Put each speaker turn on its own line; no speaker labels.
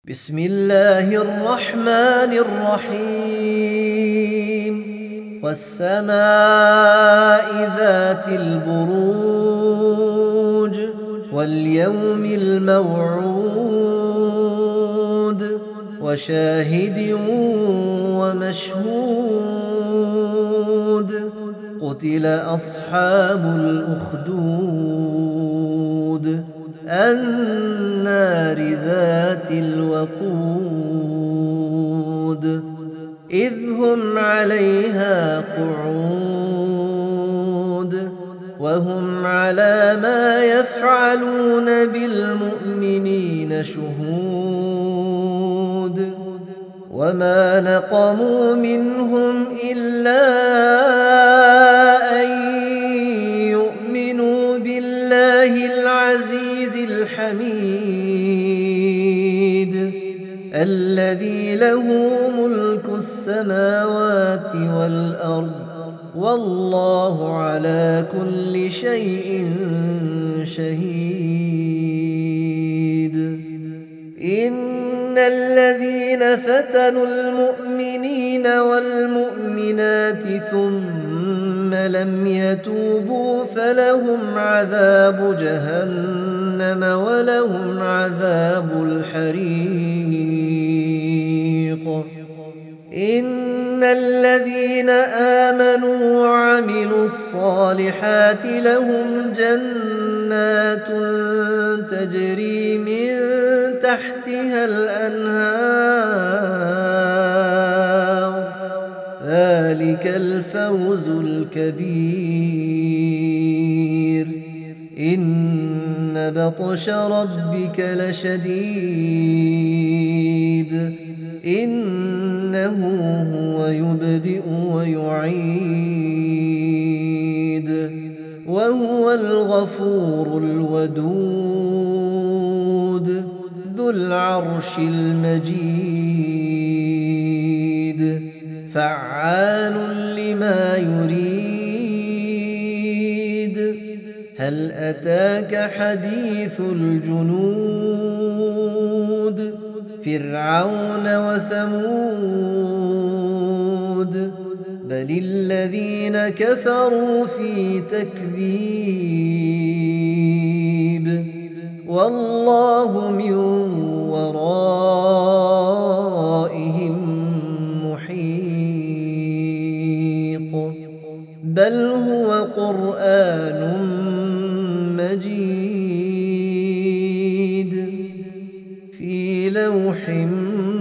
بسم الله الرحمن الرحيم والسماء ذات البروج واليوم الموعود وشاهد ومشهود قتل أصحاب الأخدود النار ذات الوقود إذ هم عليها قعود وهم على ما يفعلون بالمؤمنين شهود وما نقموا منهم إلا أن يؤمنوا بالله العزيز الحميد الذي له ملك السماوات والأرض والله على كل شيء شهيد. إن الذين فتنوا المؤمنين والمؤمنات ثم لم يتوبوا فلهم عذاب جهنم ولهم عذاب الحريق. إن الذين آمنوا وعملوا الصالحات لهم جنات تجري من تحتها الأنهار ذلك الفوز الكبير. إن بطش ربك لشديد إنه هو يبدئ ويعيد وهو الغفور الودود ذو العرش المجيد فعال لما يريد. هل أتاك حديث الجنود فرعون وثمود بل الذين كفروا في تكذيب والله من ورائهم محيط بل هو قرآن مجيد في لوح